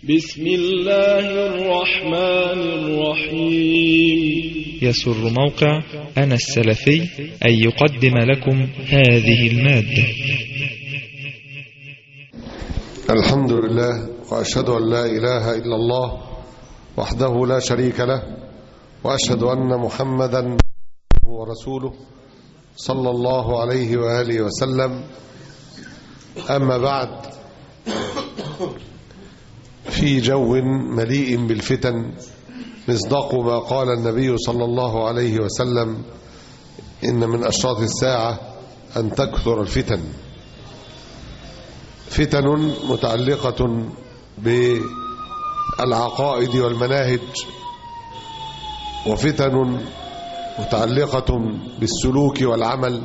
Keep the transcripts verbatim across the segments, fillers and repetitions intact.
بسم الله الرحمن الرحيم. يسر موقع أنا السلفي أن يقدم لكم هذه المادة. الحمد لله، وأشهد أن لا إله إلا الله وحده لا شريك له، وأشهد أن محمدا ورسوله صلى الله عليه وآله وسلم. أما بعد، في جو مليء بالفتن مصداق ما قال النبي صلى الله عليه وسلم: إن من أشراط الساعة أن تكثر الفتن. فتن متعلقة بالعقائد والمناهج، وفتن متعلقة بالسلوك والعمل،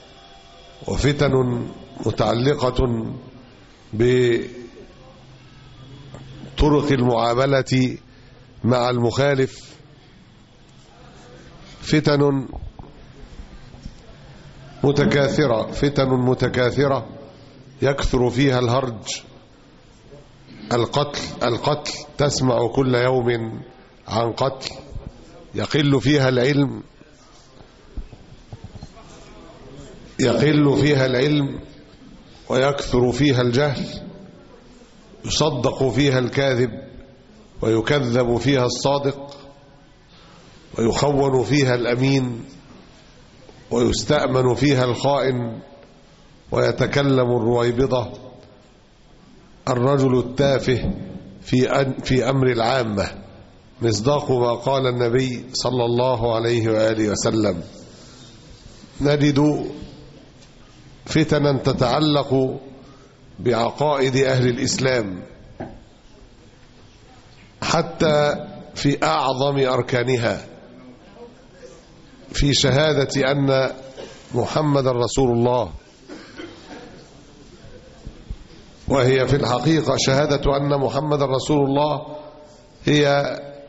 وفتن متعلقة بطرق المعاملة مع المخالف، فتن متكاثرة فتن متكاثرة يكثر فيها الهرج، القتل القتل تسمع كل يوم عن قتل، يقل فيها العلم يقل فيها العلم ويكثر فيها الجهل، يصدق فيها الكاذب ويكذب فيها الصادق، ويخون فيها الأمين ويستأمن فيها الخائن، ويتكلم الرويبضة، الرجل التافه في في أمر العامة، مصداق ما قال النبي صلى الله عليه وآله وسلم. نجد فتنا تتعلق بعقائد أهل الإسلام حتى في أعظم أركانها، في شهادة أن محمد رسول الله، وهي في الحقيقة شهادة أن محمد رسول الله هي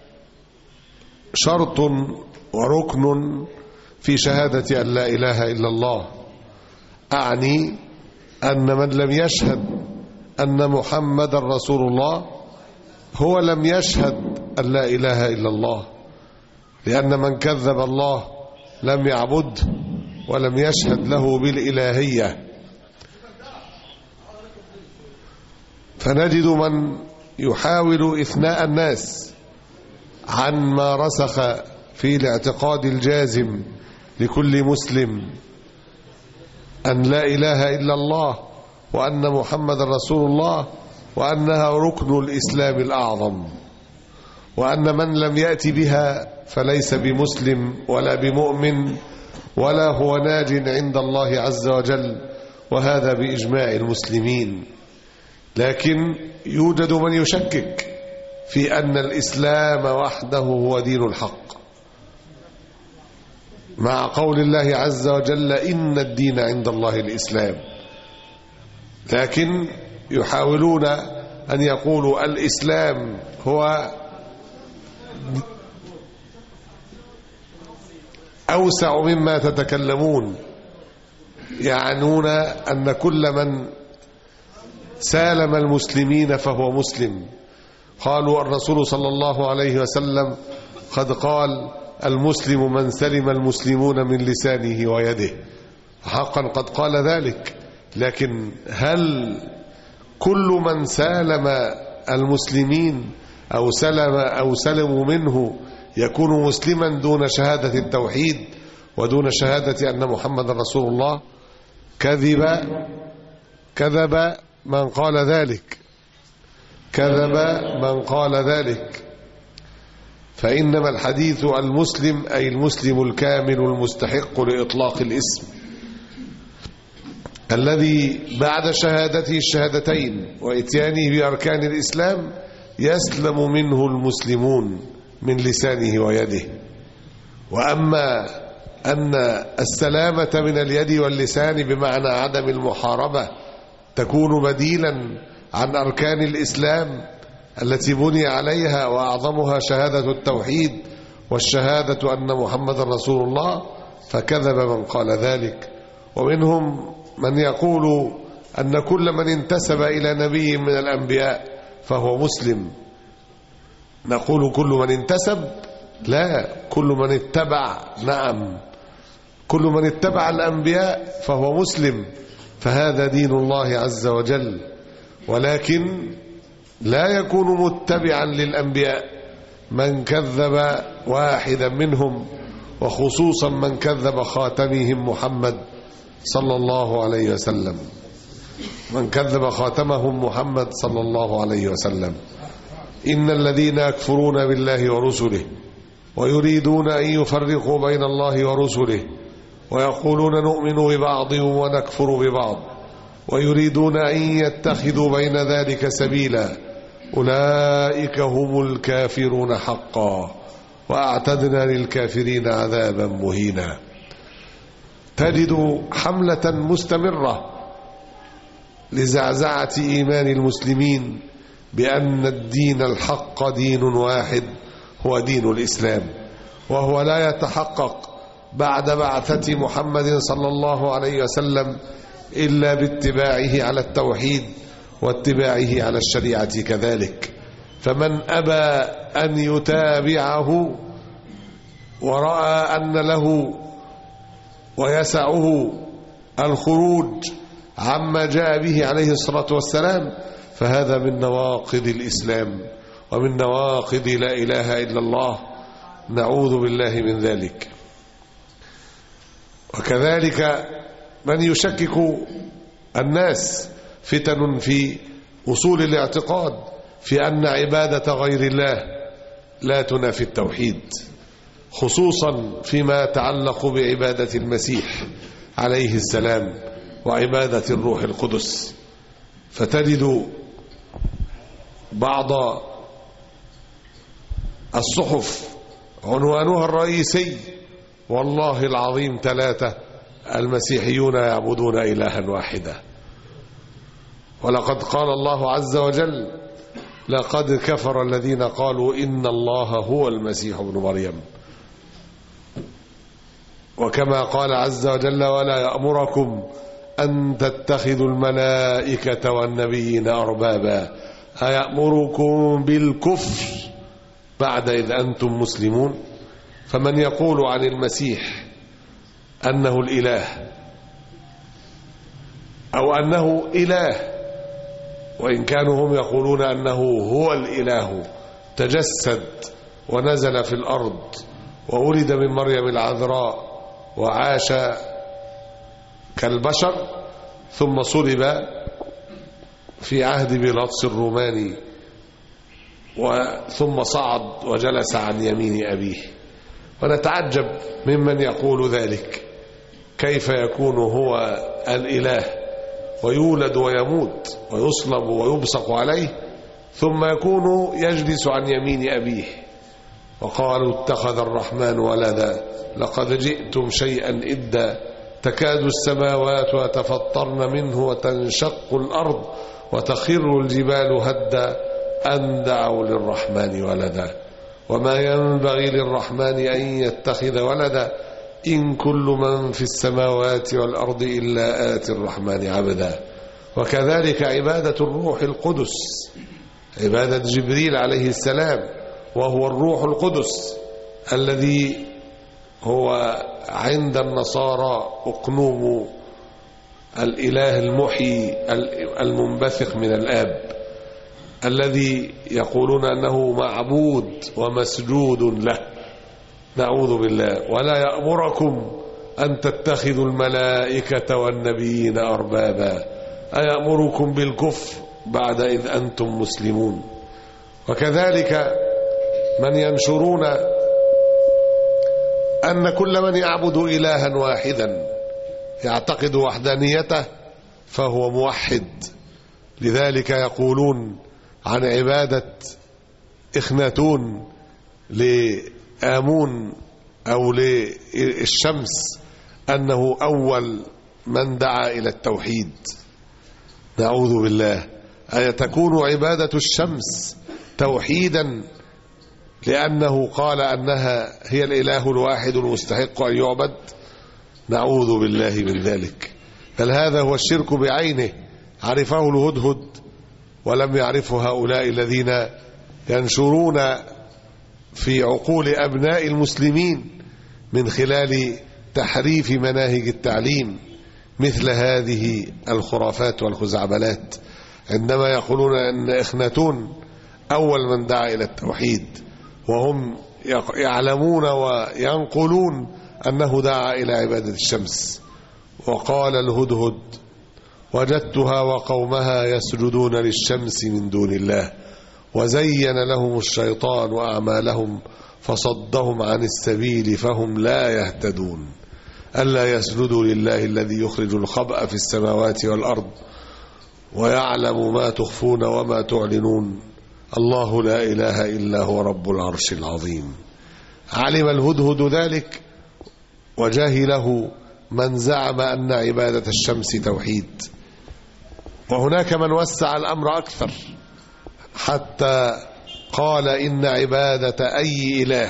شرط وركن في شهادة أن لا إله إلا الله. أعني أن من لم يشهد أن محمد رسول الله هو لم يشهد أن لا إله إلا الله، لأن من كذب الله لم يعبد ولم يشهد له بالإلهية. فنجد من يحاول إثناء الناس عن ما رسخ في الاعتقاد الجازم لكل مسلم أن لا إله إلا الله، وأن محمد رسول الله، وأنها ركن الإسلام الأعظم، وأن من لم يأتي بها فليس بمسلم ولا بمؤمن ولا هو ناج عند الله عز وجل، وهذا بإجماع المسلمين. لكن يوجد من يشكك في أن الإسلام وحده هو دين الحق، مع قول الله عز وجل: إن الدين عند الله الإسلام. لكن يحاولون أن يقولوا الإسلام هو أوسع مما تتكلمون، يعنون أن كل من سالم المسلمين فهو مسلم. قالوا الرسول صلى الله عليه وسلم قد قال: المسلم من سلم المسلمون من لسانه ويده. حقا قد قال ذلك، لكن هل كل من سالم المسلمين أو سلم أو سلموا منه يكون مسلما دون شهادة التوحيد ودون شهادة أن محمد رسول الله؟ كذب كذب من قال ذلك كذب من قال ذلك فإنما الحديث المسلم أي المسلم الكامل المستحق لإطلاق الاسم، الذي بعد شهادته الشهادتين وإتيانه بأركان الإسلام يسلم منه المسلمون من لسانه ويده. وأما أن السلامة من اليد واللسان بمعنى عدم المحاربة تكون بديلا عن أركان الإسلام التي بني عليها وأعظمها شهادة التوحيد والشهادة أن محمد رسول الله، فكذب من قال ذلك. ومنهم من يقول أن كل من انتسب إلى نبي من الأنبياء فهو مسلم. نقول كل من انتسب؟ لا، كل من اتبع. نعم، كل من اتبع الأنبياء فهو مسلم، فهذا دين الله عز وجل. ولكن لا يكون متبعا للأنبياء من كذب واحدا منهم، وخصوصا من كذب خاتمهم محمد صلى الله عليه وسلم، من كذب خاتمهم محمد صلى الله عليه وسلم. إن الذين يكفرون بالله ورسله ويريدون أن يفرقوا بين الله ورسله ويقولون نؤمن ببعض ونكفر ببعض ويريدون أن يتخذوا بين ذلك سبيلا أولئك هم الكافرون حقا وأعتدنا للكافرين عذابا مهينا. تجد حملة مستمرة لزعزعة إيمان المسلمين بأن الدين الحق دين واحد هو دين الإسلام، وهو لا يتحقق بعد بعثة محمد صلى الله عليه وسلم إلا باتباعه على التوحيد واتباعه على الشريعة كذلك. فمن أبى أن يتابعه ورأى أن له ويسعه الخروج عما جاء به عليه الصلاة والسلام فهذا من نواقض الإسلام ومن نواقض لا إله إلا الله، نعوذ بالله من ذلك. وكذلك من يشكك الناس فتن في أصول الاعتقاد في أن عبادة غير الله لا تنافي التوحيد، خصوصا فيما يتعلق بعبادة المسيح عليه السلام وعبادة الروح القدس. فتجد بعض الصحف عنوانها الرئيسي والله العظيم ثلاثة: المسيحيون يعبدون إلها واحدا. ولقد قال الله عز وجل: لقد كفر الذين قالوا إن الله هو المسيح ابن مريم. وكما قال عز وجل: ولا يأمركم أن تتخذوا الملائكة والنبيين أربابا أيأمركم بالكفر بعد إذ أنتم مسلمون. فمن يقول عن المسيح أنه الإله أو أنه إله، وإن كانوا هم يقولون أنه هو الإله، تجسد ونزل في الأرض وولد من مريم العذراء وعاش كالبشر ثم صلب في عهد بيلاطس الروماني ثم صعد وجلس عن يمين أبيه. ونتعجب ممن يقول ذلك، كيف يكون هو الإله ويولد ويموت ويصلب ويبصق عليه ثم يكون يجلس عن يمين أبيه؟ وقالوا اتخذ الرحمن ولدا لقد جئتم شيئا إدا تكاد السماوات يتفطرن منه وتنشق الأرض وتخر الجبال هدا أن دعوا للرحمن ولدا وما ينبغي للرحمن أن يتخذ ولدا إن كل من في السماوات والأرض إلا آتي الرحمن عبدا. وكذلك عبادة الروح القدس، عبادة جبريل عليه السلام، وهو الروح القدس الذي هو عند النصارى أقنوم الإله المحيي المنبثق من الآب، الذي يقولون أنه معبود ومسجود له، نعوذ بالله. ولا يأمركم أن تتخذوا الملائكة والنبيين أربابا أيأمركم بالكفر بعد إذ أنتم مسلمون. وكذلك من ينشرون أن كل من يعبد إلها واحدا يعتقد وحدانيته فهو موحد، لذلك يقولون عن عبادة إخناتون لآمون أو للشمس أنه أول من دعا إلى التوحيد، نعوذ بالله. أي تكون عبادة الشمس توحيدا لأنه قال أنها هي الإله الواحد المستحق أن يعبد؟ نعوذ بالله من ذلك. بل هذا هو الشرك بعينه، عرفه الهدهد ولم يعرفه هؤلاء الذين ينشرون في عقول أبناء المسلمين من خلال تحريف مناهج التعليم مثل هذه الخرافات والخزعبلات، عندما يقولون أن إخناتون أول من دعا إلى التوحيد، وهم يعلمون وينقلون أنه دعا إلى عبادة الشمس. وقال الهدهد: وجدتها وقومها يسجدون للشمس من دون الله وزين لهم الشيطان أعمالهم فصدهم عن السبيل فهم لا يهتدون ألا يسجدوا لله الذي يخرج الخبأ في السماوات والأرض ويعلم ما تخفون وما تعلنون الله لا إله إلا هو رب العرش العظيم. علم الهدهد ذلك وجهله من زعم أن عبادة الشمس توحيد. وهناك من وسع الأمر أكثر حتى قال إن عبادة أي إله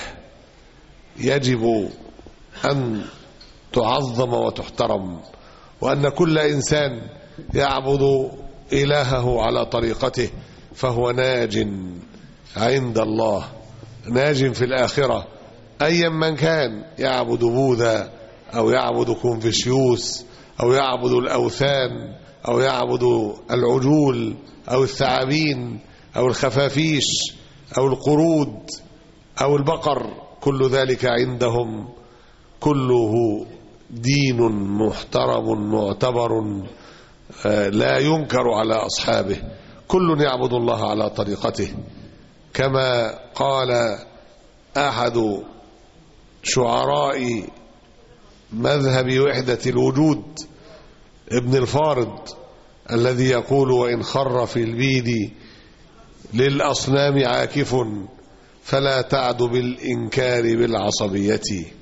يجب أن تعظم وتحترم، وأن كل إنسان يعبد إلهه على طريقته فهو ناج عند الله، ناج في الآخرة، أيا من كان، يعبد بوذا أو يعبد كونفوشيوس أو يعبد الأوثان أو يعبد العجول أو الثعابين أو الخفافيش أو القرود أو البقر، كل ذلك عندهم كله دين محترم معتبر لا ينكر على أصحابه، كل يعبد الله على طريقته. كما قال أحد شعراء مذهب وحدة الوجود ابن الفارض الذي يقول: وإن خر في البيد للأصنام عاكف فلا تعد بالإنكار بالعصبية،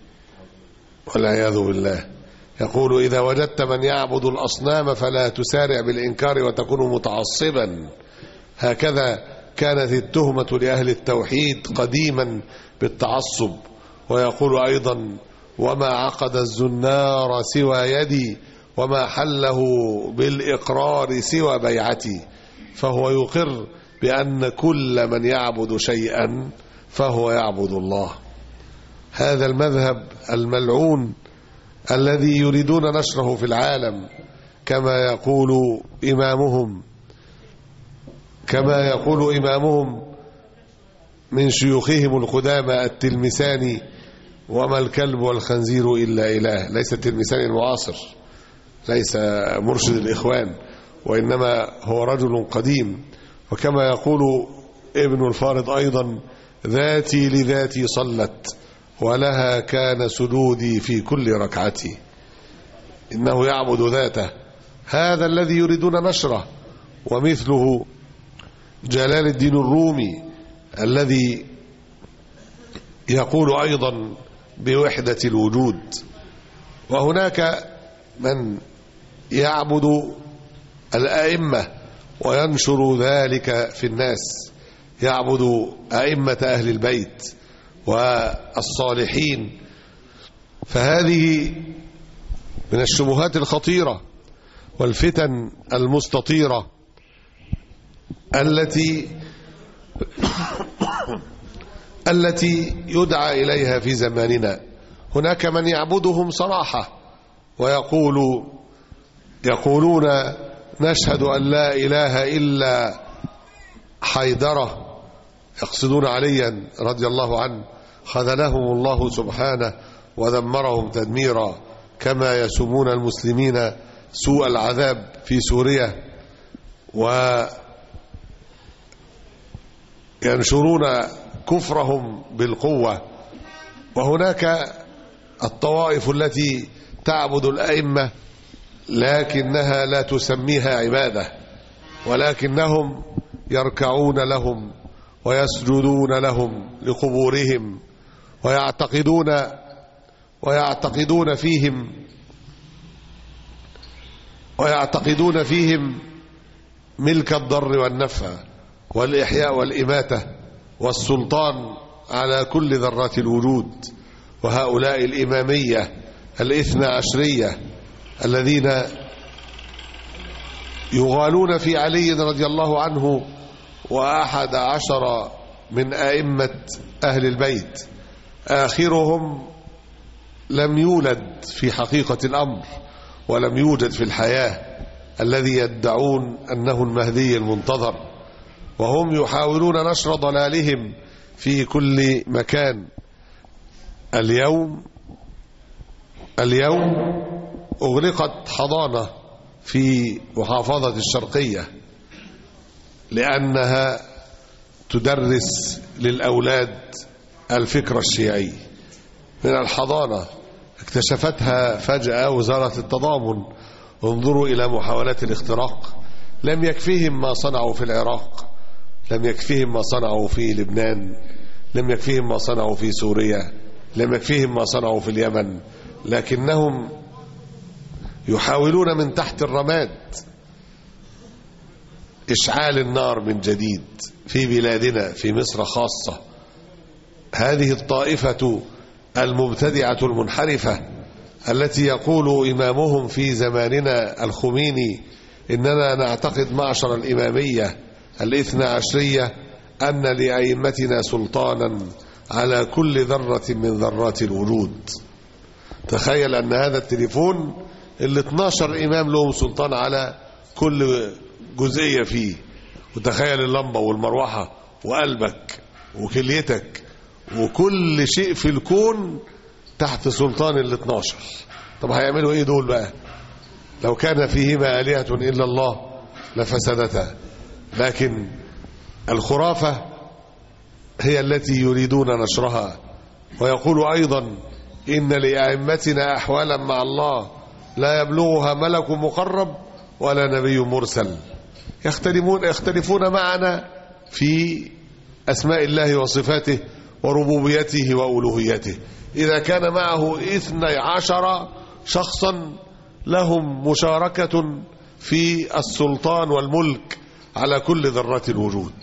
والعياذ بالله. يقول: إذا وجدت من يعبد الأصنام فلا تسارع بالإنكار وتكون متعصبا. هكذا كانت التهمة لأهل التوحيد قديما بالتعصب. ويقول أيضا: وما عقد الزنار سوى يدي وما حله بالإقرار سوى بيعتي. فهو يقر بأن كل من يعبد شيئا فهو يعبد الله. هذا المذهب الملعون الذي يريدون نشره في العالم، كما يقول إمامهم كما يقول إمامهم من شيوخهم القدامى التلمساني: وما الكلب والخنزير إلا إله. ليس التلمساني المعاصر، ليس مرشد الإخوان، وإنما هو رجل قديم. وكما يقول ابن الفارض أيضا: ذاتي لذاتي صلت ولها كان سجودي في كل ركعتي. إنه يعبد ذاته، هذا الذي يريدون نشره. ومثله جلال الدين الرومي الذي يقول أيضا بوحدة الوجود. وهناك من يعبد الأئمة وينشر ذلك في الناس، يعبد أئمة أهل البيت والصالحين. فهذه من الشبهات الخطيرة والفتن المستطيرة التي التي يدعى إليها في زماننا. هناك من يعبدهم صراحة ويقول يقولون: نشهد أن لا إله إلا حيدرة، يقصدون عليا رضي الله عنه، خذلهم الله سبحانه ودمرهم تدميرا، كما يسمون المسلمين سوء العذاب في سوريا، وينشرون كفرهم بالقوة. وهناك الطوائف التي تعبد الأئمة لكنها لا تسميها عبادة، ولكنهم يركعون لهم ويسجدون لهم لقبورهم، ويعتقدون ويعتقدون فيهم ويعتقدون فيهم ملك الضر والنفع والإحياء والإماتة والسلطان على كل ذرات الوجود. وهؤلاء الإمامية الاثنى عشرية الذين يغالون في علي رضي الله عنه وأحد عشر من أئمة أهل البيت، آخرهم لم يولد في حقيقة الأمر ولم يوجد في الحياة، الذي يدعون أنه المهدي المنتظر، وهم يحاولون نشر ضلالهم في كل مكان. اليوم اليوم أغلقت حضانة في محافظة الشرقية لأنها تدرس للأولاد الفكر الشيعي. من الحضانة اكتشفتها فجأة وزارة التضامن. انظروا إلى محاولات الاختراق، لم يكفيهم ما صنعوا في العراق، لم يكفيهم ما صنعوا في لبنان، لم يكفيهم ما صنعوا في سوريا، لم يكفيهم ما صنعوا في اليمن، لكنهم يحاولون من تحت الرماد إشعال النار من جديد في بلادنا، في مصر خاصة. هذه الطائفة المبتدعة المنحرفة التي يقول إمامهم في زماننا الخميني إننا نعتقد معشر الإمامية الاثنى عشرية أن لأئمتنا سلطانا على كل ذرة من ذرات الوجود. تخيل أن هذا التليفون اللي اثناشر إمام لهم سلطان على كل جزئية فيه، وتخيل اللمبة والمروحة وقلبك وكليتك وكل شيء في الكون تحت سلطان ال اثناشر. طب هيعملوا ايه دول بقى؟ لو كان فيهما آلهة إلا الله لفسدتا. لكن الخرافة هي التي يريدون نشرها. ويقول أيضا إن لأئمتنا أحوالا مع الله لا يبلغها ملك مقرب ولا نبي مرسل. يختلفون يختلفون معنا في أسماء الله وصفاته وربوبيته وألوهيته. إذا كان معه اثني عشر شخصا لهم مشاركة في السلطان والملك على كل ذرات الوجود،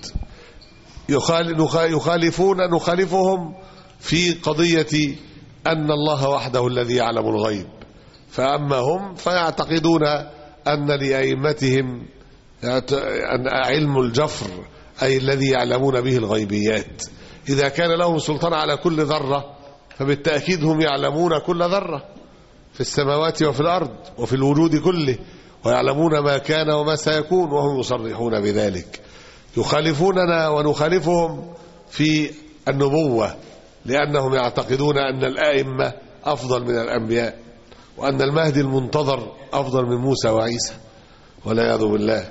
يخالفون نخالفهم في قضية أن الله وحده الذي يعلم الغيب. فأما هم فيعتقدون أن لأئمتهم أن علم الجفر، أي الذي يعلمون به الغيبيات. إذا كان لهم سلطان على كل ذرة فبالتأكيد هم يعلمون كل ذرة في السماوات وفي الأرض وفي الوجود كله، ويعلمون ما كان وما سيكون، وهم يصرحون بذلك. يخالفوننا ونخالفهم في النبوة، لأنهم يعتقدون أن الآئمة أفضل من الأنبياء، وأن المهدي المنتظر أفضل من موسى وعيسى والعياذ بالله.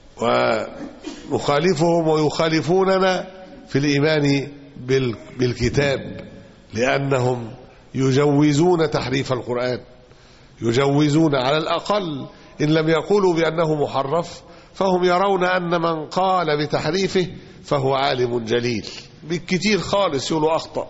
ونخالفهم ويخالفوننا في الإيمان بالكتاب، لأنهم يجوزون تحريف القرآن، يجوزون على الأقل إن لم يقولوا بأنه محرف فهم يرون أن من قال بتحريفه فهو عالم جليل. بالكثير خالص يقولوا أخطأ،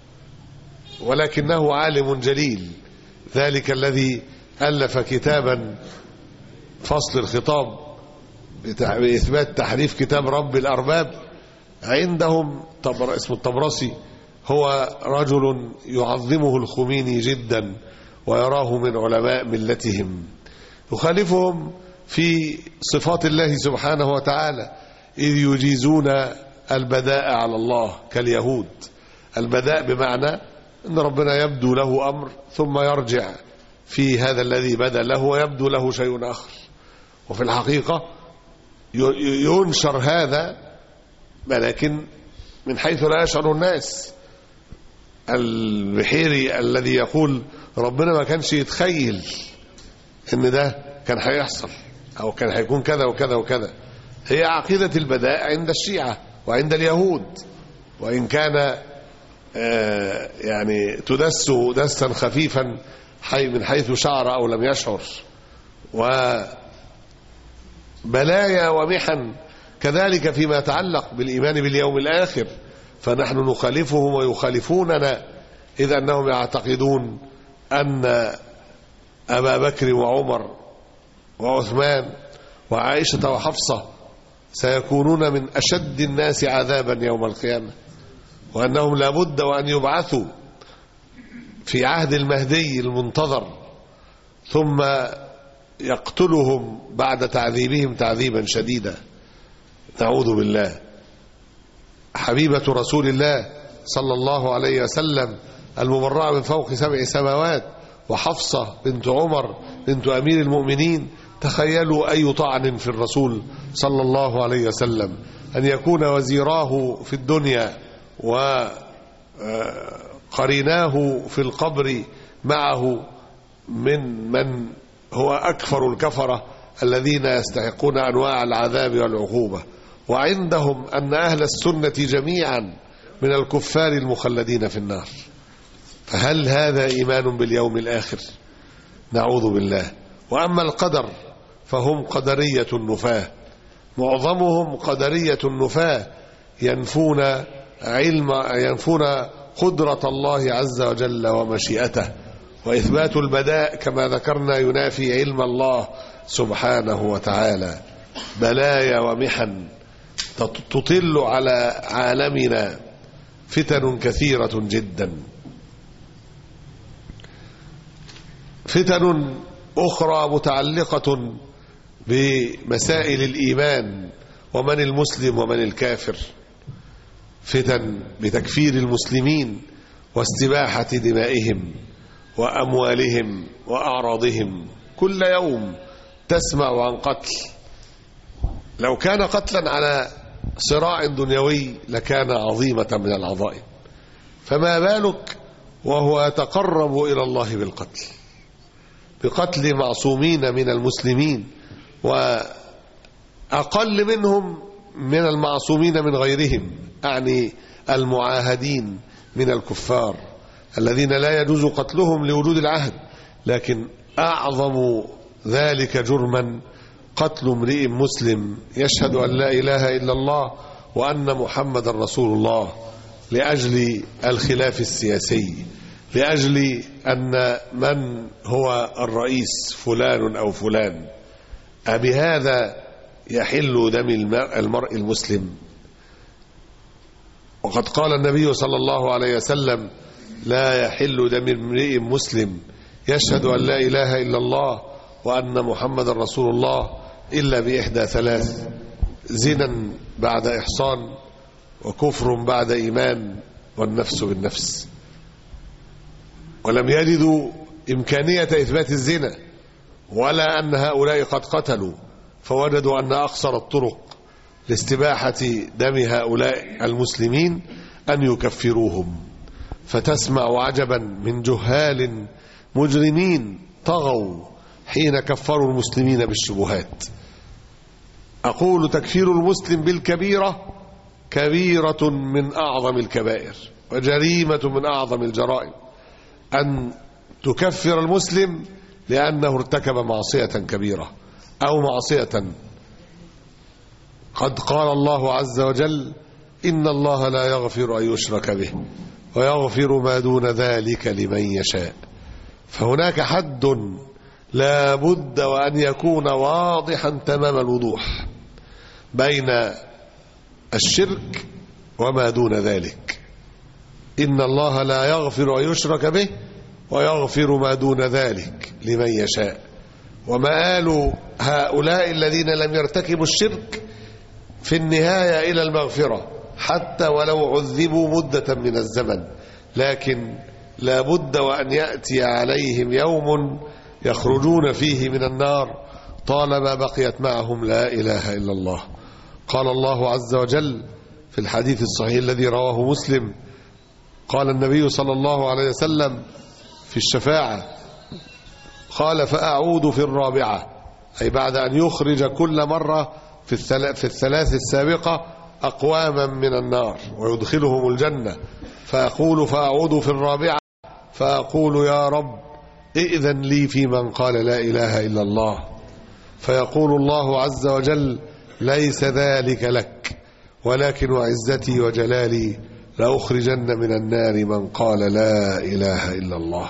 ولكنه عالم جليل. ذلك الذي ألف كتابا فصل الخطاب بإثبات تحريف كتاب رب الأرباب، عندهم اسمه الطبرسي، هو رجل يعظمه الخميني جدا ويراه من علماء ملتهم. يخالفهم في صفات الله سبحانه وتعالى، إذ يجيزون البداء على الله كاليهود. البداء بمعنى أن ربنا يبدو له أمر ثم يرجع في هذا الذي بدا له ويبدو له شيء آخر، وفي الحقيقة ينشر هذا ولكن من حيث لا يشعر الناس. البحيري الذي يقول ربنا ما كانش يتخيل ان ده كان هيحصل او كان هيكون كذا وكذا وكذا، هي عقيدة البداء عند الشيعة وعند اليهود، وإن كان يعني تدس دسا خفيفا من حيث شعر أو لم يشعر. وبلايا ومحن كذلك فيما يتعلق بالإيمان باليوم الآخر، فنحن نخالفهم ويخالفوننا، إذ أنهم يعتقدون أن أبا بكر وعمر وعثمان وعائشة وحفصة سيكونون من أشد الناس عذابا يوم القيامة، وأنهم لابد وأن يبعثوا في عهد المهدي المنتظر، ثم ويقتلهم بعد تعذيبهم تعذيبا شديدا، نعوذ بالله. حبيبة رسول الله صلى الله عليه وسلم المبرأة من فوق سبع سماوات، وحفصة بنت عمر بنت أمير المؤمنين، تخيلوا أي طعن في الرسول صلى الله عليه وسلم أن يكون وزيراه في الدنيا وقريناه في القبر معه من من هو أكفر الكفرة الذين يستحقون أنواع العذاب والعقوبة، وعندهم أن أهل السنة جميعا من الكفار المخلدين في النار. فهل هذا إيمان باليوم الآخر؟ نعوذ بالله. وأما القدر فهم قدرية النفاة، معظمهم قدرية النفاة، ينفون علم ينفون قدرة الله عز وجل ومشيئته، وإثبات البداء كما ذكرنا ينافي علم الله سبحانه وتعالى. بلايا ومحن تطل على عالمنا، فتن كثيرة جدا. فتن أخرى متعلقة بمسائل الإيمان، ومن المسلم ومن الكافر. فتن بتكفير المسلمين واستباحة دمائهم وأموالهم وأعراضهم. كل يوم تسمع عن قتل، لو كان قتلا على صراع دنيوي لكان عظيمة من العظائم، فما بالك وهو يتقرب إلى الله بالقتل، بقتل معصومين من المسلمين، وأقل منهم من المعصومين من غيرهم، أعني المعاهدين من الكفار الذين لا يجوز قتلهم لوجود العهد. لكن أعظم ذلك جرما قتل امرئ مسلم يشهد أن لا إله إلا الله وأن محمد رسول الله لأجل الخلاف السياسي، لأجل أن من هو الرئيس فلان أو فلان. أبهذا يحل دم المرء المسلم؟ وقد قال النبي صلى الله عليه وسلم: لا يحل دم امرئ مسلم يشهد أن لا إله إلا الله وأن محمد رسول الله إلا بإحدى ثلاث: زنا بعد إحصان، وكفر بعد إيمان، والنفس بالنفس. ولم يجدوا إمكانية إثبات الزنا ولا أن هؤلاء قد قتلوا، فوجدوا أن أقصر الطرق لاستباحة دم هؤلاء المسلمين أن يكفروهم. فتسمع عجبا من جهال مجرمين طغوا حين كفروا المسلمين بالشبهات. أقول: تكفير المسلم بالكبيرة كبيرة من أعظم الكبائر وجريمة من أعظم الجرائم. أن تكفر المسلم لأنه ارتكب معصية كبيرة أو معصية قد قال الله عز وجل: إن الله لا يغفر أن يشرك به ويغفر ما دون ذلك لمن يشاء. فهناك حد لا بد وأن يكون واضحا تمام الوضوح بين الشرك وما دون ذلك. إن الله لا يغفر أن يشرك به ويغفر ما دون ذلك لمن يشاء. ومآل هؤلاء الذين لم يرتكبوا الشرك في النهاية إلى المغفرة، حتى ولو عذبوا مدة من الزمن، لكن لا بد وأن يأتي عليهم يوم يخرجون فيه من النار طالما بقيت معهم لا إله إلا الله. قال الله عز وجل في الحديث الصحيح الذي رواه مسلم، قال النبي صلى الله عليه وسلم في الشفاعة، قال: فأعود في الرابعة، أي بعد أن يخرج كل مرة في الثلاث السابقة أقواما من النار ويدخلهم الجنة، فأقول فأعود في الرابعة فأقول: يا رب ائذن لي في من قال لا إله إلا الله. فيقول الله عز وجل: ليس ذلك لك، ولكن وعزتي وجلالي لأخرجن من النار من قال لا إله إلا الله.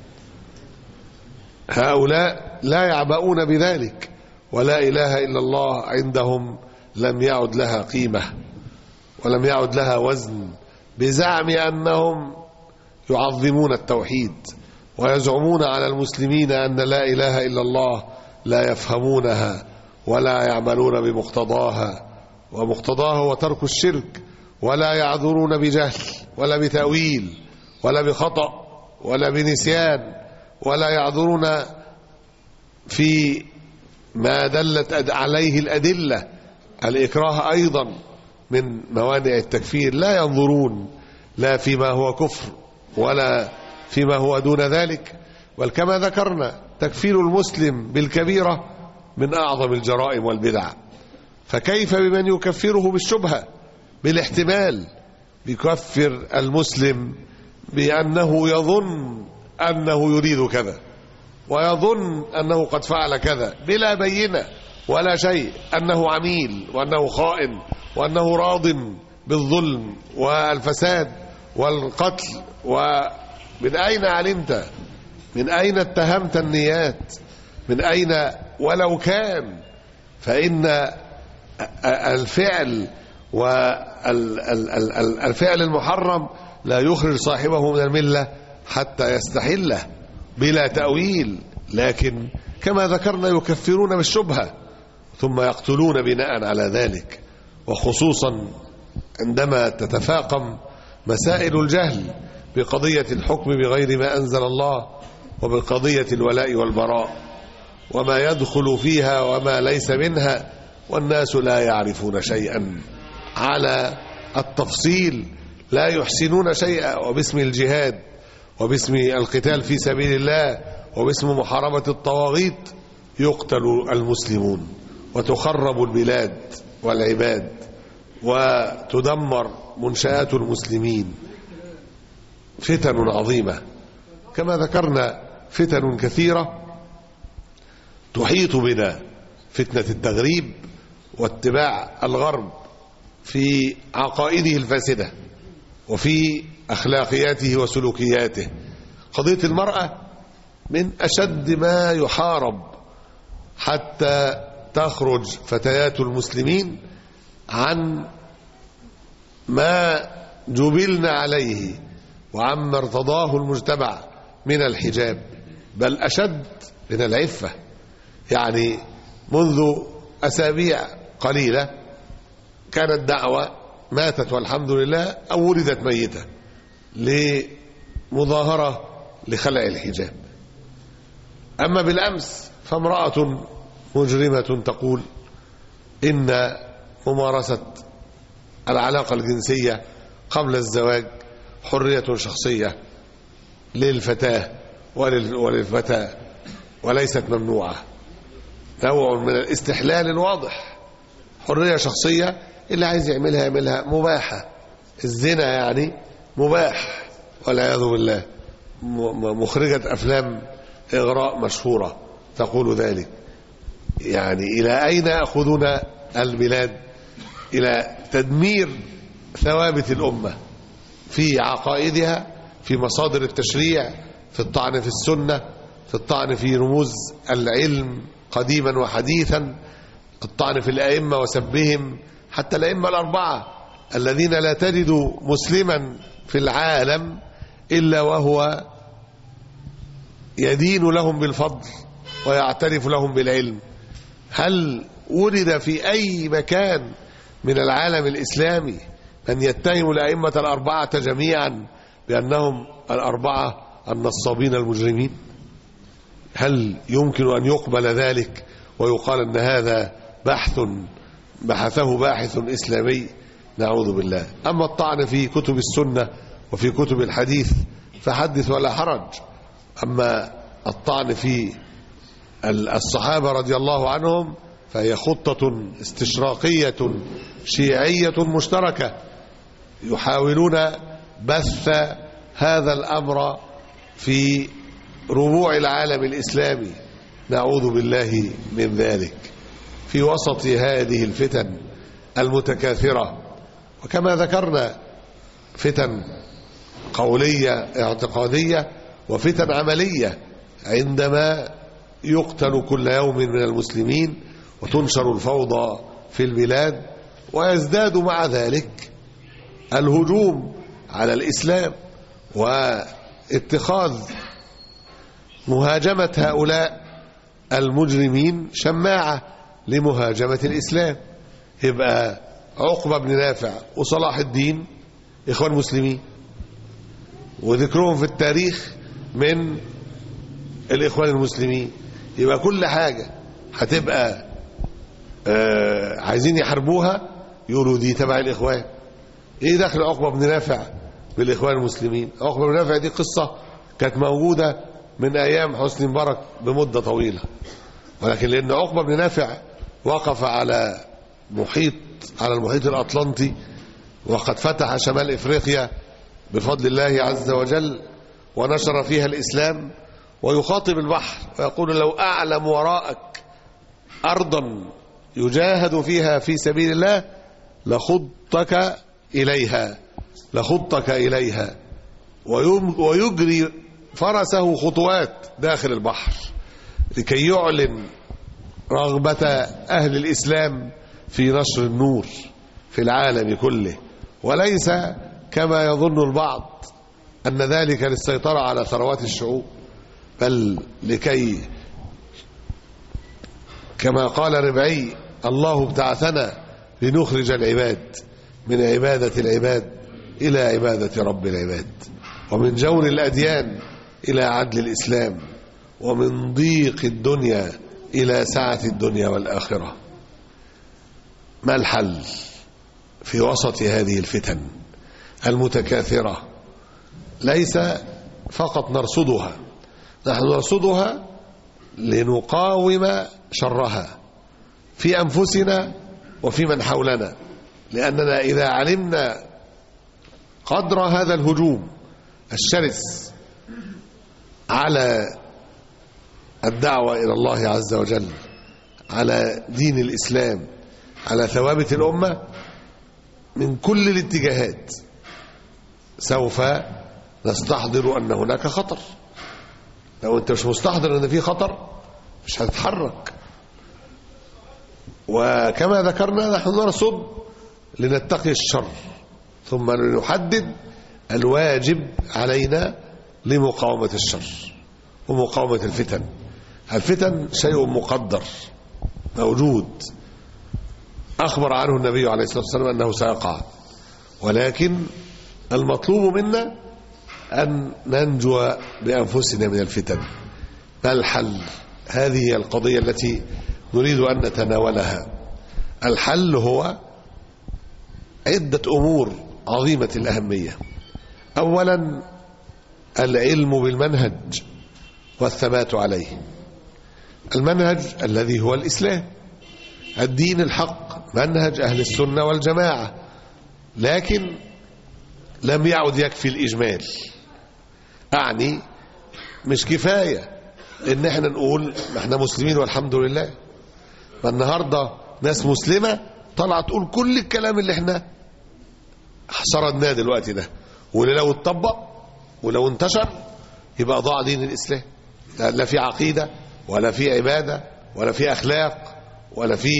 هؤلاء لا يعبؤون بذلك، ولا إله إلا الله عندهم لم يعد لها قيمة ولم يعد لها وزن، بزعم أنهم يعظمون التوحيد ويزعمون على المسلمين أن لا إله إلا الله لا يفهمونها ولا يعملون بمقتضاها، ومقتضاها هو ترك الشرك، ولا يعذرون بجهل ولا بتأويل ولا بخطأ ولا بنسيان، ولا يعذرون في ما دلت عليه الأدلة. الإكراه أيضا من موانع التكفير، لا ينظرون لا فيما هو كفر ولا فيما هو دون ذلك. بل كما ذكرنا تكفير المسلم بالكبيرة من أعظم الجرائم والبدع، فكيف بمن يكفره بالشبهة بالاحتمال؟ يكفر المسلم بأنه يظن أنه يريد كذا، ويظن أنه قد فعل كذا بلا بينة ولا شيء، أنه عميل وأنه خائن وأنه راض بالظلم والفساد والقتل. ومن أين علمت؟ من أين اتهمت النيات؟ من أين؟ ولو كان فإن الفعل والفعل المحرم لا يخرج صاحبه من الملة حتى يستحله بلا تأويل، لكن كما ذكرنا يكفرون بالشبهة ثم يقتلون بناء على ذلك. وخصوصا عندما تتفاقم مسائل الجهل بقضية الحكم بغير ما أنزل الله، وبقضية الولاء والبراء وما يدخل فيها وما ليس منها، والناس لا يعرفون شيئا على التفصيل، لا يحسنون شيئا، وباسم الجهاد وباسم القتال في سبيل الله وباسم محاربة الطواغيت يقتل المسلمون وتخرب البلاد والعباد وتدمر منشآت المسلمين. فتن عظيمة كما ذكرنا، فتن كثيرة تحيط بنا، فتنة التغريب واتباع الغرب في عقائده الفاسدة وفي أخلاقياته وسلوكياته. قضية المرأة من أشد ما يحارب، حتى تخرج فتيات المسلمين عن ما جبلنا عليه وعما ارتضاه المجتمع من الحجاب، بل أشد من العفة. يعني منذ أسابيع قليلة كانت دعوة ماتت والحمد لله أو ولدت ميتة لمظاهرة لخلع الحجاب. أما بالأمس فامرأة مجرمة تقول إن ممارسة العلاقة الجنسية قبل الزواج حرية شخصية للفتاة وللفتاة وليست ممنوعة، نوع من الاستحلال الواضح. حرية شخصية، اللي عايز يعملها يعملها، مباحة. الزنا يعني مباح والعياذ بالله. مخرجة أفلام إغراء مشهورة تقول ذلك. يعني إلى أين يأخذون البلاد؟ إلى تدمير ثوابت الأمة في عقائدها، في مصادر التشريع، في الطعن في السنة، في الطعن في رموز العلم قديما وحديثا، الطعن في الأئمة وسبهم، حتى الأئمة الأربعة الذين لا تجد مسلما في العالم إلا وهو يدين لهم بالفضل ويعترف لهم بالعلم. هل ولد في أي مكان من العالم الإسلامي من يتهم الأئمة الأربعة جميعا بأنهم الأربعة النصابين المجرمين؟ هل يمكن أن يقبل ذلك ويقال أن هذا بحث بحثه باحث إسلامي؟ نعوذ بالله. أما الطعن في كتب السنة وفي كتب الحديث فحدث ولا حرج. أما الطعن في الصحابة رضي الله عنهم فهي خطة استشراقية شيعية مشتركة، يحاولون بث هذا الأمر في ربوع العالم الإسلامي، نعوذ بالله من ذلك، في وسط هذه الفتن المتكاثرة. وكما ذكرنا فتن قولية اعتقادية وفتن عملية، عندما يقتل كل يوم من المسلمين وتنشر الفوضى في البلاد، ويزداد مع ذلك الهجوم على الإسلام واتخاذ مهاجمة هؤلاء المجرمين شماعة لمهاجمة الإسلام. يبقى عقبة بن نافع وصلاح الدين إخوان مسلمين، وذكرهم في التاريخ من الإخوان المسلمين. يبقى كل حاجة هتبقى آه عايزين يحاربوها يقولوا دي تبع الإخوان. إيه دخل عقبة بن نافع بالإخوان المسلمين؟ عقبة بن نافع دي قصة كانت موجودة من أيام حسني مبارك بمدة طويلة، ولكن لأن عقبة بن نافع وقف على محيط على المحيط الأطلنطي وقد فتح شمال إفريقيا بفضل الله عز وجل ونشر فيها الإسلام، ويخاطب البحر ويقول لو أعلم وراءك أرضا يجاهد فيها في سبيل الله لخضتك إليها لخضتك إليها ويجري فرسه خطوات داخل البحر لكي يعلن رغبة أهل الإسلام في نشر النور في العالم كله، وليس كما يظن البعض أن ذلك للسيطرة على ثروات الشعوب، بل لكي كما قال ربعي الله ابتعثنا لنخرج العباد من عبادة العباد إلى عبادة رب العباد، ومن جور الأديان إلى عدل الإسلام، ومن ضيق الدنيا إلى سعة الدنيا والآخرة. ما الحل في وسط هذه الفتن المتكاثرة؟ ليس فقط نرصدها، نحن نرصدها لنقاوم شرها في أنفسنا وفي من حولنا، لأننا إذا علمنا قدر هذا الهجوم الشرس على الدعوة إلى الله عز وجل، على دين الإسلام، على ثوابت الأمة من كل الاتجاهات، سوف نستحضر أن هناك خطر. لو أنت مش مستحضر أن في خطر مش هتتحرك. وكما ذكرنا نحن نرصد لنتقي الشر، ثم نحدد الواجب علينا لمقاومة الشر ومقاومة الفتن. الفتن شيء مقدر موجود أخبر عنه النبي عليه الصلاة والسلام أنه سيقع، ولكن المطلوب منا أن ننجو بأنفسنا من الفتن. ما الحل؟ هذه هي القضية التي نريد أن نتناولها. الحل هو عدة أمور عظيمة الأهمية. أولا العلم بالمنهج والثبات عليه. المنهج الذي هو الإسلام، الدين الحق، منهج أهل السنة والجماعة، لكن لم يعد يكفي الإجمال. أعني مش كفاية إن احنا نقول احنا مسلمين والحمد لله، فالنهاردة ناس مسلمة طلعت تقول كل الكلام اللي احنا سردناه دلوقتي ده، واللي لو اتطبق ولو انتشر يبقى ضاع دين الإسلام. لا في عقيدة ولا في عبادة ولا في أخلاق ولا في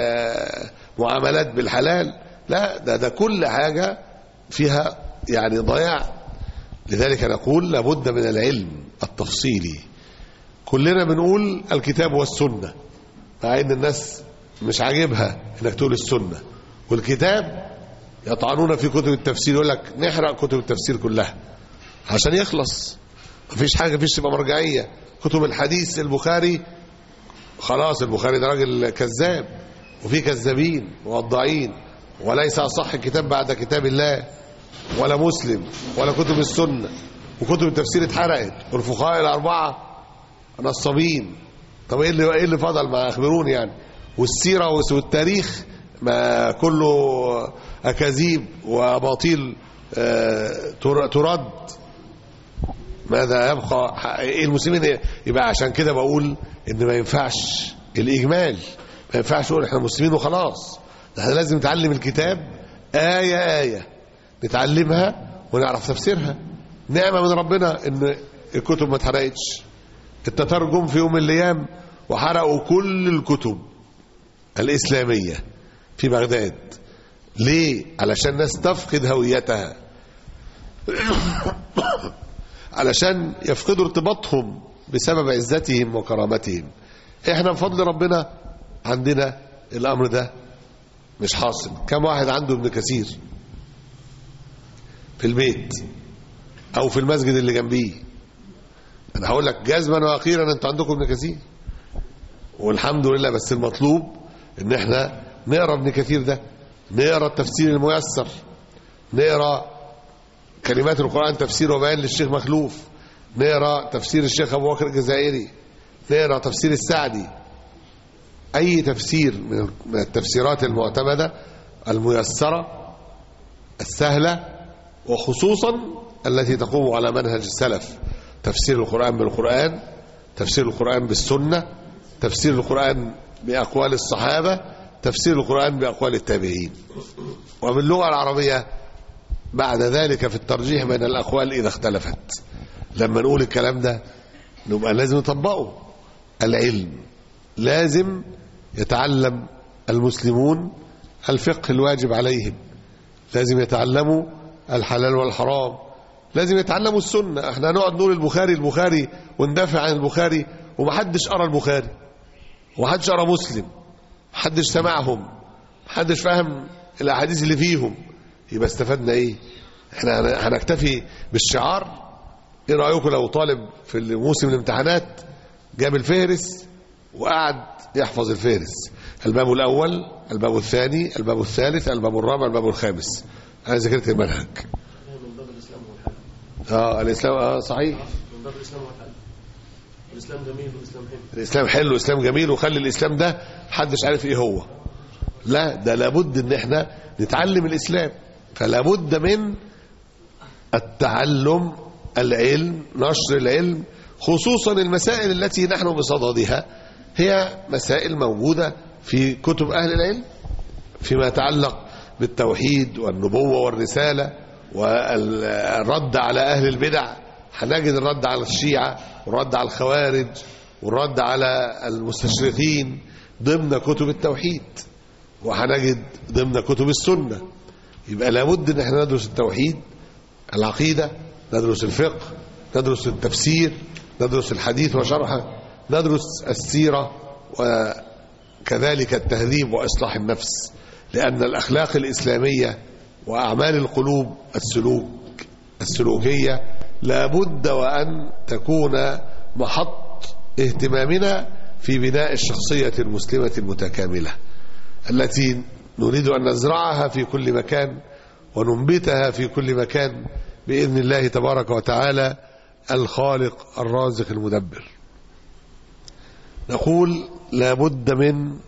معاملات بالحلال، لا ده ده كل حاجة فيها يعني ضياع. لذلك نقول لابد من العلم التفصيلي. كلنا بنقول الكتاب والسنة، مع ان الناس مش عاجبها انك تقول السنة والكتاب. يطعنون في كتب التفسير، يقول لك نحرق كتب التفسير كلها عشان يخلص، مفيش حاجة فيش تبقى مرجعية. كتب الحديث البخاري خلاص، البخاري ده راجل كذاب وفي كذابين ووضاعين، وليس أصح كتاب بعد كتاب الله ولا مسلم ولا كتب السنة. وكتب التفسير اتحرقت، والفقهاء الأربعة نصابين. طب ايه اللي ايه اللي فضل؟ ما اخبروني يعني. والسيرة والتاريخ ما كله أكاذيب وأباطيل ترد. ماذا يبقى؟ ايه المسلمين؟ يبقى عشان كده بقول ان ما ينفعش الإجمال، ما ينفعش نقول احنا مسلمين وخلاص. احنا لازم نتعلم الكتاب آية آية، نتعلمها ونعرف تفسيرها. نعمة من ربنا ان الكتب ما اتحرقتش. التترجم في يوم من الايام وحرقوا كل الكتب الإسلامية في بغداد. ليه؟ علشان الناس تفقد هويتها، علشان يفقدوا ارتباطهم بسبب عزتهم وكرامتهم. احنا بفضل ربنا عندنا الامر ده مش حاصل. كم واحد عنده ابن كثير في البيت او في المسجد اللي جنبيه؟ انا هقول لك جزما واخيرا انتوا عندكم ابن كثير والحمد لله، بس المطلوب ان احنا نقرا ابن كثير ده، نقرا التفسير الميسر، نقرا كلمات القرآن تفسير وبيان للشيخ مخلوف، نقرا تفسير الشيخ ابو بكر الجزائري، نقرا تفسير السعدي. اي تفسير من التفسيرات المعتمدة الميسرة السهلة، وخصوصا التي تقوم على منهج السلف، تفسير القرآن بالقرآن، تفسير القرآن بالسنة، تفسير القرآن بأقوال الصحابة، تفسير القرآن بأقوال التابعين. وباللغة العربية بعد ذلك في الترجيح بين الأقوال إذا اختلفت. لما نقول الكلام ده نبقى لازم نطبقه. العلم لازم يتعلم المسلمون الفقه الواجب عليهم، لازم يتعلموا الحلال والحرام، لازم يتعلموا السنة. احنا هنقعد نقول البخاري البخاري وندافع عن البخاري ومحدش قرأ البخاري ومحدش قرأ مسلم، محدش سمعهم، محدش فاهم الأحاديث اللي فيهم، يبقى استفدنا ايه؟ احنا هنكتفي بالشعار؟ ايه رأيكم لو طالب في موسم الامتحانات جاب الفهرس وقعد يحفظ الفهرس، الباب الأول، الباب الثاني، الباب الثالث، الباب الرابع، الباب الخامس. أنا ذكرت المنهج. من باب الإسلام والحل. اه الإسلام اه صحيح. من باب الإسلام والحل. الإسلام جميل والإسلام حلو. الإسلام حلو والإسلام جميل، وخلي الإسلام ده محدش عارف إيه هو. لا، ده لابد إن إحنا نتعلم الإسلام، فلابد من التعلم، العلم، نشر العلم، خصوصا المسائل التي نحن بصددها هي مسائل موجودة في كتب أهل العلم فيما يتعلق بالتوحيد والنبوة والرسالة والرد على أهل البدع. هنجد الرد على الشيعة والرد على الخوارج والرد على المستشرقين ضمن كتب التوحيد، وهنجد ضمن كتب السنة. يبقى لابد ان احنا ندرس التوحيد، العقيدة، ندرس الفقه، ندرس التفسير، ندرس الحديث وشرحه، ندرس السيرة، وكذلك التهذيب وإصلاح النفس، لأن الأخلاق الإسلامية وأعمال القلوب السلوك السلوكية لابد وأن تكون محط اهتمامنا في بناء الشخصية المسلمة المتكاملة التي نريد أن نزرعها في كل مكان وننبتها في كل مكان بإذن الله تبارك وتعالى الخالق الرازق المدبر. نقول لابد من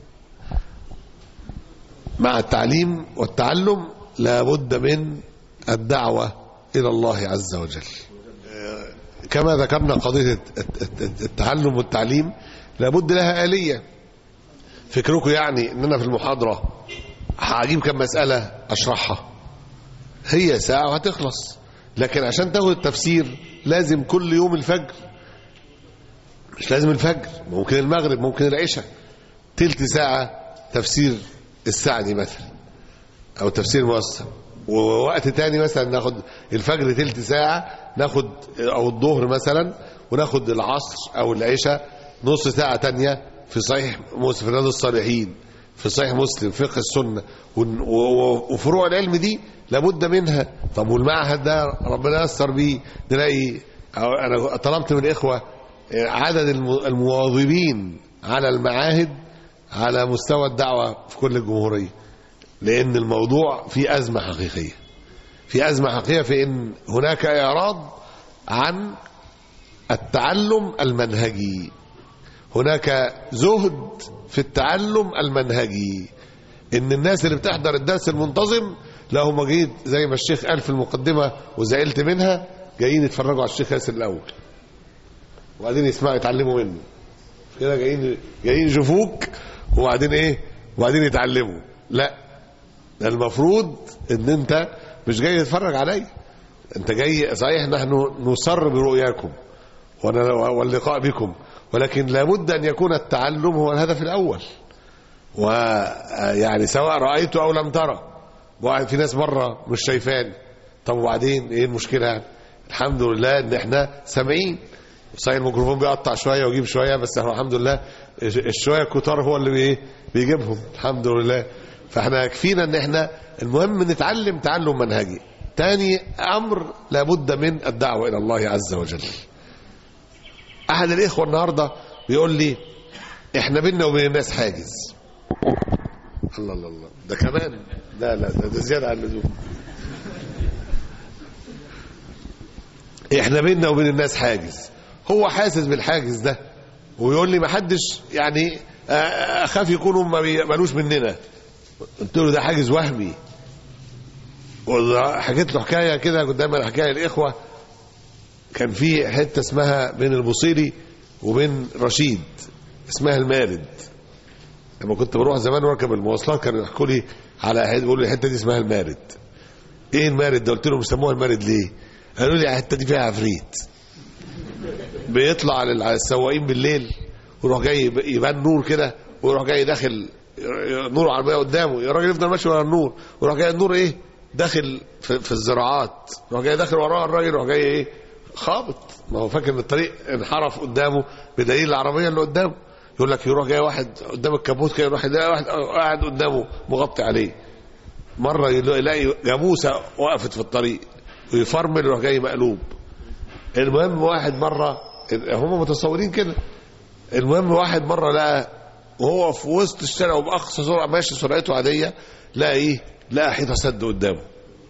مع التعليم والتعلم لابد من الدعوة إلى الله عز وجل. كما ذكرنا قضية التعلم والتعليم لابد لها آلية. فكركم يعني إننا في المحاضرة هجيب كم مسألة أشرحها، هي ساعة وهتخلص، لكن عشان تاخد التفسير لازم كل يوم الفجر، مش لازم الفجر، ممكن المغرب، ممكن العشاء، تلت ساعة تفسير السعدي مثلا أو تفسير مؤسسة، ووقت تاني مثلا ناخد الفجر تلت ساعة، ناخد أو الظهر مثلا، وناخد العصر أو العشاء نص ساعة تانية في صحيح مسلم، في رياض الصالحين، في صحيح مسلم، فقه السنة وفروع العلم دي لابد منها. طب والمعهد ده ربنا يسر بيه نلاقي، أنا طلبت من الإخوة عدد المواظبين على المعاهد على مستوى الدعوة في كل الجمهورية، لأن الموضوع فيه أزمة حقيقية، في أزمة حقيقية في أن هناك إعراض عن التعلم المنهجي، هناك زهد في التعلم المنهجي، ان الناس اللي بتحضر الدرس المنتظم لا هم جايين زي ما الشيخ قال في المقدمة وزعلت منها، جايين يتفرجوا على الشيخ ياسر الأول وبعدين يسمعوا يتعلموا منه كده، جايين جايين يشوفوك وبعدين ايه وبعدين يتعلموا. لا، المفروض ان انت مش جاي تتفرج علي، انت جاي صحيح نحن نسر برؤياكم واللقاء بكم، ولكن لابد أن يكون التعلم هو الهدف الأول. ويعني سواء رأيت أو لم ترى، في ناس بره مش شايفاني، طب وبعدين ايه المشكلة يعني؟ الحمد لله ان احنا سامعين، صحيح الميكروفون بيقطع شوية ويجيب شوية، بس احنا الحمد لله الشوية كتار هو اللي بي بيجيبهم الحمد لله. فاحنا يكفينا ان احنا المهم نتعلم تعلم منهجي. تاني امر لابد من الدعوة الى الله عز وجل. احد الاخوة النهاردة بيقول لي احنا بيننا وبين الناس حاجز. الله الله الله ده كمان لا لا ده, ده زيادة عن اللزوم. احنا بيننا وبين الناس حاجز. هو حاسس بالحاجز ده ويقول لي ما حدش يعني اخاف يكونوا ما بيقبلوش مننا. قلت له ده حاجز وهمي. وحكيت له حكايه كده كنت دايما حكايه الاخوه. كان في حته اسمها بين البوصيري وبين رشيد اسمها المارد. لما كنت بروح زمان واركب المواصلات كانوا يحكوا لي على بيقولوا لي الحته دي اسمها المارد. ايه المارد ده؟ قلت لهم بيسموها المارد ليه؟ قالوا لي الحته دي فيها عفريت بيطلع على السواقين بالليل ويروح جاي يبان نور كده ويروح جاي داخل نور عربيه قدامه. الراجل يفضل ماشي ورا النور ويروح جاي النور ايه داخل في, في الزراعات. يروح جاي داخل وراه الراجل يروح جاي ايه خابط. ما هو فاكر ان الطريق انحرف قدامه بدليل العربيه اللي قدامه. يقول لك يروح جاي واحد قدام الكابوت كده يروح يلاقي واحد قاعد قدامه مغطي عليه. مره يلاقي جاموسه وقفت في الطريق ويفرمل يروح جاي مقلوب. المهم واحد مره هم متصورين كده. المهم واحد مره لقى وهو في وسط الشارع وباقصى سرعه ماشي سرعته عاديه لقى ايه لقى حيطه سد قدامه.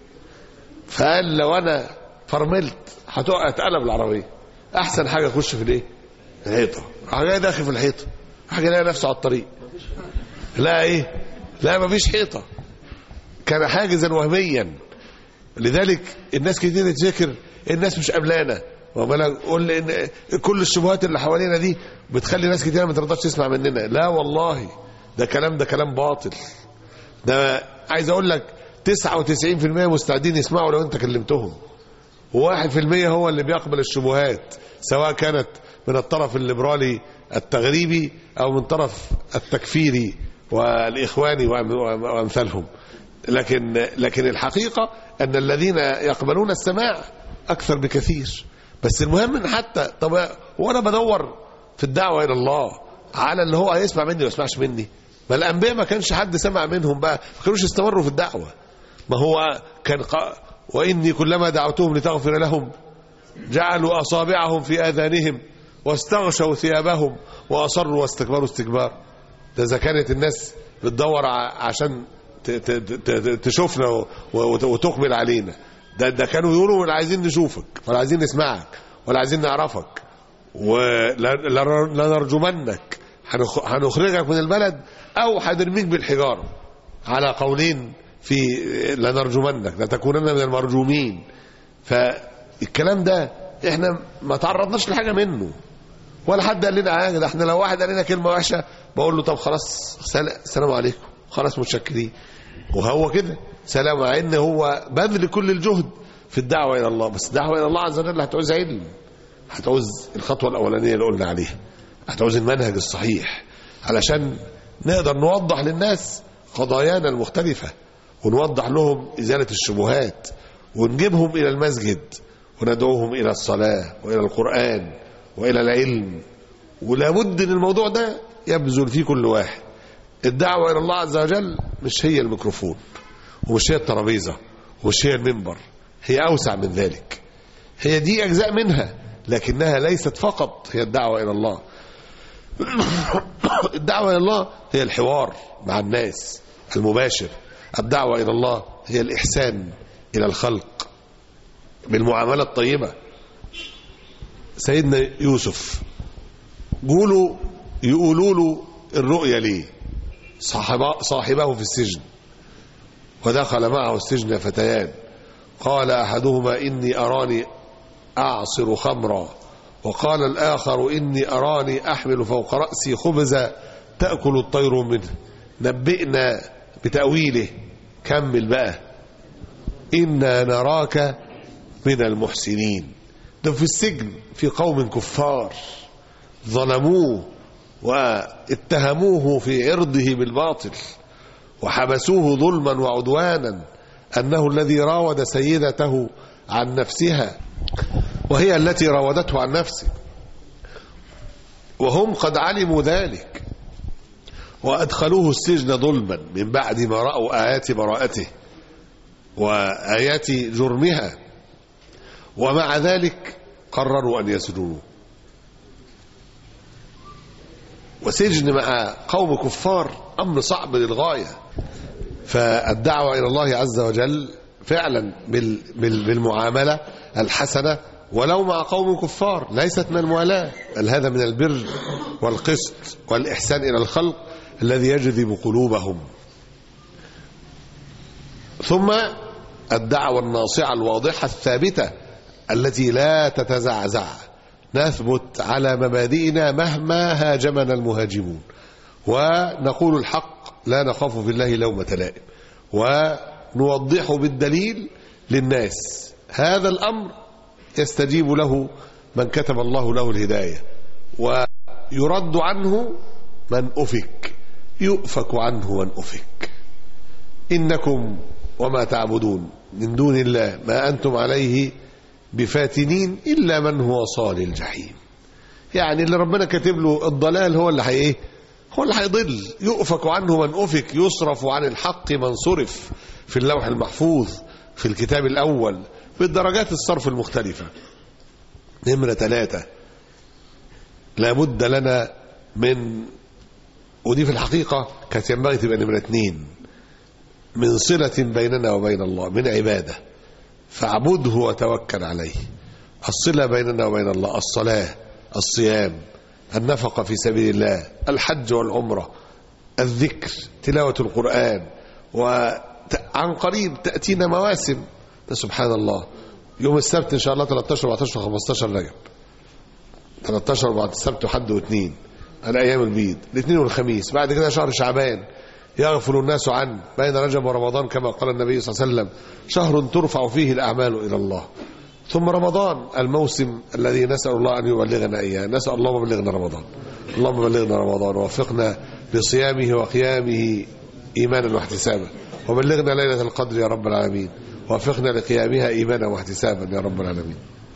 فقال لو انا فرملت هتقلب العربيه احسن حاجه اخش في الايه الحيطه. راح جاي داخل في الحيطه راح جاي نفسه على الطريق. لا ايه لا مفيش حيطه. كان حاجزا وهميا. لذلك الناس كتير تذكر الناس مش قبلانا. وما اقول ان كل الشبهات اللي حوالينا دي بتخلي ناس كتير ما ترضاش تسمع مننا. لا والله ده كلام ده كلام باطل. ده عايز اقول لك تسعة وتسعين بالمئة مستعدين يسمعوا لو انت كلمتهم. وواحد في المية هو اللي بيقبل الشبهات سواء كانت من الطرف الليبرالي التغريبي او من طرف التكفيري والاخواني وامثالهم. لكن لكن الحقيقة ان الذين يقبلون السماع اكثر بكثير. بس المهم ان حتى طب وانا بدور في الدعوه الى الله على اللي هو هيسمع مني وما يسمعش مني. ما الانبياء ما كانش حد سمع منهم بقى ما كانوش استمروا في الدعوه. ما هو كان قا... واني كلما دعوتهم لتغفر لهم جعلوا اصابعهم في اذانهم واستغشوا ثيابهم واصروا واستكبروا استكبار. ده اذا كانت الناس بتدور عشان ت... ت... ت... تشوفنا وتقبل علينا. ده ده كانوا يقولوا ولا عايزين نشوفك ولا عايزين نسمعك ولا عايزين نعرفك ولنرجمنك هنخرجك من البلد او هنرميك بالحجاره على قولين في لنرجمنك لتكونن من المرجومين. فالكلام ده احنا ما تعرضناش لحاجه منه ولا حد قال لنا حاجه. ده احنا لو واحد قال لنا كلمه وحشه بقول له طب خلاص السلام عليكم خلاص متشكرين وهو كده سلام. مع ان هو بذل كل الجهد في الدعوه الى الله. بس الدعوه الى الله عز وجل هتعوز علم. هتعوز الخطوه الاولانيه اللي قلنا عليها. هتعوز المنهج الصحيح علشان نقدر نوضح للناس قضايانا المختلفه ونوضح لهم ازاله الشبهات ونجيبهم الى المسجد وندعوهم الى الصلاه والى القران والى العلم. ولابد ان الموضوع ده يبذل فيه كل واحد. الدعوه الى الله عز وجل مش هي الميكروفون ومش هي الترابيزه ومش هي المنبر. هي اوسع من ذلك. هي دي اجزاء منها لكنها ليست فقط هي الدعوه الى الله. الدعوه الى الله هي الحوار مع الناس المباشر. الدعوه الى الله هي الاحسان الى الخلق بالمعامله الطيبه. سيدنا يوسف قولوا يقولوا له الرؤيا ليه؟ صاحبه, صاحبه في السجن ودخل معه السجن فتيان قال أحدهما إني أراني أعصر خمرا وقال الآخر إني أراني أحمل فوق رأسي خبزا تأكل الطير منه نبئنا بتأويله. كمل بقى إنا نراك من المحسنين. ده في السجن في قوم كفار ظلموه واتهموه في عرضه بالباطل وحبسوه ظلما وعدوانا أنه الذي راود سيدته عن نفسها وهي التي راودته عن نفسه. وهم قد علموا ذلك وأدخلوه السجن ظلما من بعد ما رأوا آيات براءته وآيات جرمها، ومع ذلك قرروا أن يسجنوه. وسجن مع قوم كفار أمر صعب للغاية. فالدعوة إلى الله عز وجل فعلا بالمعاملة الحسنة ولو مع قوم كفار ليست من الموالاة، بل هذا من البر والقسط والإحسان إلى الخلق الذي يجذب قلوبهم. ثم الدعوة الناصعة الواضحة الثابتة التي لا تتزعزع، نثبت على مبادئنا مهما هاجمنا المهاجمون، ونقول الحق لا نخاف في الله لومة لائم، ونوضحه بالدليل للناس. هذا الأمر يستجيب له من كتب الله له الهداية، ويرد عنه من أفك، يؤفك عنه من أفك. إنكم وما تعبدون من دون الله ما أنتم عليه بفاتنين إلا من هو صال الجحيم. يعني اللي ربنا كاتب له الضلال هو اللي هي هو اللي هيضل. يؤفك عنه من أفك، يصرف عن الحق من صرف في اللوح المحفوظ في الكتاب الأول بالدرجات الصرف المختلفة. نمرة ثلاثة، لابد لنا من، ودي في الحقيقة كانت ينبغي تبقى نمرة اثنين، من صلة بيننا وبين الله، من عبادة فاعبده وتوكل عليه. الصلة بيننا وبين الله، الصلاة، الصيام، النفقة في سبيل الله، الحج والعمرة، الذكر، تلاوة القرآن. وعن قريب تأتينا مواسم، سبحان الله، يوم السبت إن شاء الله ثلاثة عشر أربعة عشر خمسة عشر رجب، ثلاثة عشر أربعة السبت وحد واثنين الأيام البيض، الاثنين والخميس. بعد كده شهر شعبان يغفل الناس عنه، بين رجب ورمضان كما قال النبي صلى الله عليه وسلم شهر ترفع فيه الأعمال إلى الله. ثم رمضان الموسم الذي نسأل الله أن يبلغنا إياه. نسأل الله بلغنا رمضان، اللهم بلغنا رمضان ووفقنا لصيامه وقيامه إيمانا واحتسابا، وبلغنا ليلة القدر يا رب العالمين، ووفقنا لقيامها إيمانا واحتسابا يا رب العالمين.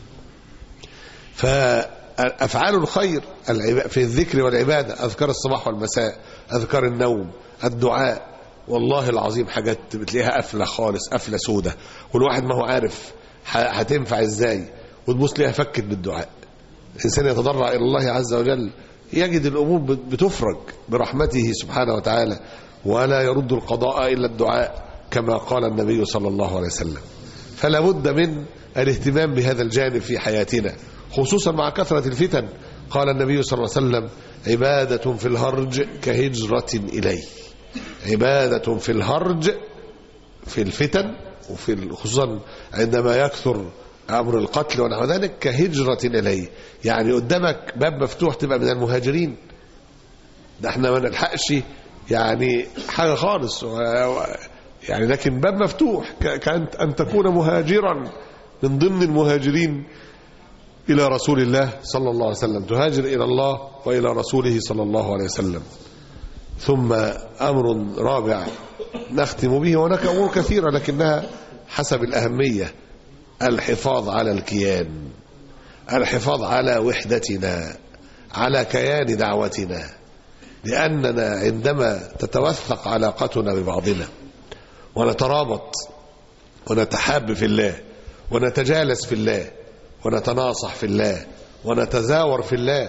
فأفعال الخير في الذكر والعبادة، أذكار الصباح والمساء، أذكار النوم، الدعاء، والله العظيم حاجات بتلاقيها قفلة خالص، قفلة سودة، والواحد ما هو عارف هتنفع ازاي، وتبص ليها فكت بالدعاء. الإنسان يتضرع إلى الله عز وجل يجد الأمور بتفرج برحمته سبحانه وتعالى، ولا يرد القضاء إلا الدعاء كما قال النبي صلى الله عليه وسلم. فلا بد من الاهتمام بهذا الجانب في حياتنا، خصوصا مع كثرة الفتن. قال النبي صلى الله عليه وسلم عبادة في الهرج كهجرة إليه. عبادة في الهرج في الفتن، وفي خصوصا عندما يكثر أمر القتل ونحو ذلك، كهجرة إليه. يعني قدامك باب مفتوح تبقى من المهاجرين، ده احنا ما نلحقش يعني حاجة خالص يعني، لكن باب مفتوح كأنت أن تكون مهاجرا من ضمن المهاجرين إلى رسول الله صلى الله عليه وسلم، تهاجر إلى الله وإلى رسوله صلى الله عليه وسلم. ثم أمر رابع نختم به، وهناك أمور كثيرة لكنها حسب الأهمية، الحفاظ على الكيان، الحفاظ على وحدتنا، على كيان دعوتنا. لأننا عندما تتوثق علاقتنا ببعضنا ونترابط ونتحاب في الله ونتجالس في الله ونتناصح في الله ونتزاور في الله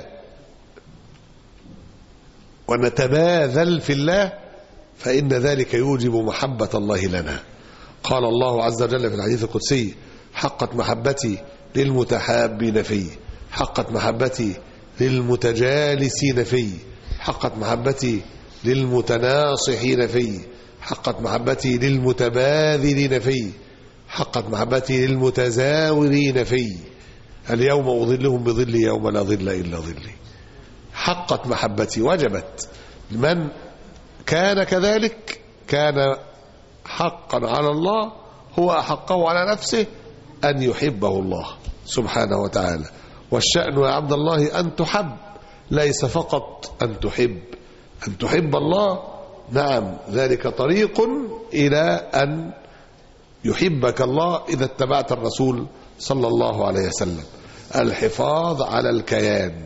ونتباذل في الله، فإن ذلك يوجب محبة الله لنا. قال الله عز وجل في الحديث القدسي حقت محبتي للمتحابين فيه، حقت محبتي للمتجالسين فيه، حقت محبتي للمتناصحين فيه، حقت محبتي للمتباذلين فيه، حقت محبتي للمتزاورين فيه. اليوم أظلهم بظلي يوم لا ظل إلا ظلي. حقت محبتي، وجبت. من كان كذلك كان حقا على الله، هو أحقه على نفسه أن يحبه الله سبحانه وتعالى. والشأن يا عبد الله أن تحب، ليس فقط أن تحب. أن تحب الله، نعم، ذلك طريق إلى أن يحبك الله إذا اتبعت الرسول صلى الله عليه وسلم. الحفاظ على الكيان،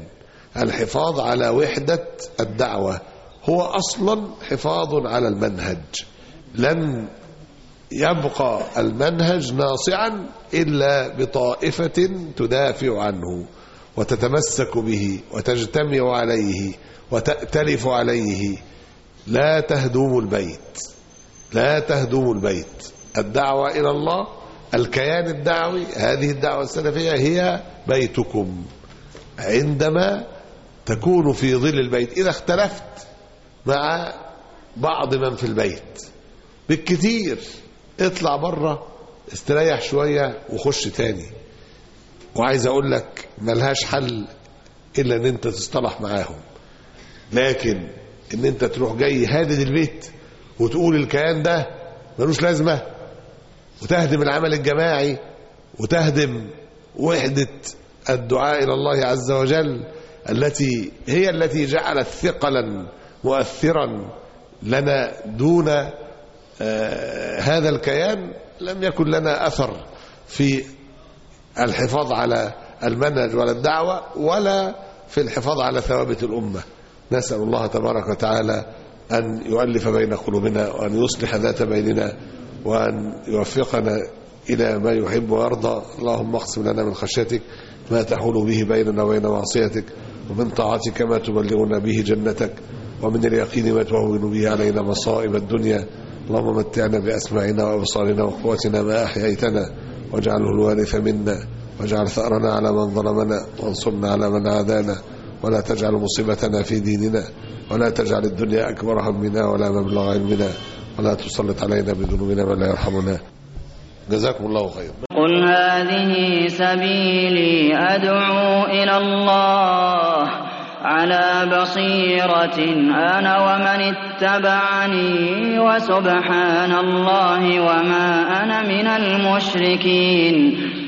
الحفاظ على وحدة الدعوة هو أصلا حفاظ على المنهج. لن يبقى المنهج ناصعا إلا بطائفة تدافع عنه وتتمسك به وتجتمع عليه وتأتلف عليه. لا تهدم البيت، لا تهدم البيت. الدعوة إلى الله، الكيان الدعوي، هذه الدعوة السلفية هي بيتكم عندما تكون في ظل البيت. إذا اختلفت مع بعض من في البيت بالكثير اطلع بره استريح شوية وخش تاني. وعايز أقول لك ملهاش حل إلا أن أنت تصطلح معاهم، لكن أن أنت تروح جاي هادد البيت وتقول الكيان ده ملوش لازمة وتهدم العمل الجماعي وتهدم وحدة الدعاء إلى الله عز وجل التي هي التي جعلت ثقلا مؤثرا لنا. دون آه هذا الكيان لم يكن لنا أثر في الحفاظ على المنهج ولا الدعوة ولا في الحفاظ على ثوابت الأمة. نسأل الله تبارك وتعالى أن يؤلف بين قلوبنا وأن يصلح ذات بيننا وأن يوفقنا إلى ما يحب ويرضى. اللهم اقسم لنا من خشيتك ما تحول به بيننا وبين معصيتك، ومن طاعتك ما تبلغنا به جنتك، ومن اليقين ما تهون به علينا مصائب الدنيا. اللهم متعنا بأسماعنا وأبصارنا وقوتنا ما أحييتنا، واجعله الوارث منا، واجعل ثأرنا على من ظلمنا، وانصرنا على من عادانا، ولا تجعل مصيبتنا في ديننا، ولا تجعل الدنيا أكبر همنا ولا مبلغ علمنا، ولا تسلط علينا بذنوبنا من لا يرحمنا. جزاكم الله خيرا. قل هذه سبيلي أدعو إلى الله على بصيرة أنا ومن اتبعني وسبحان الله وما أنا من المشركين.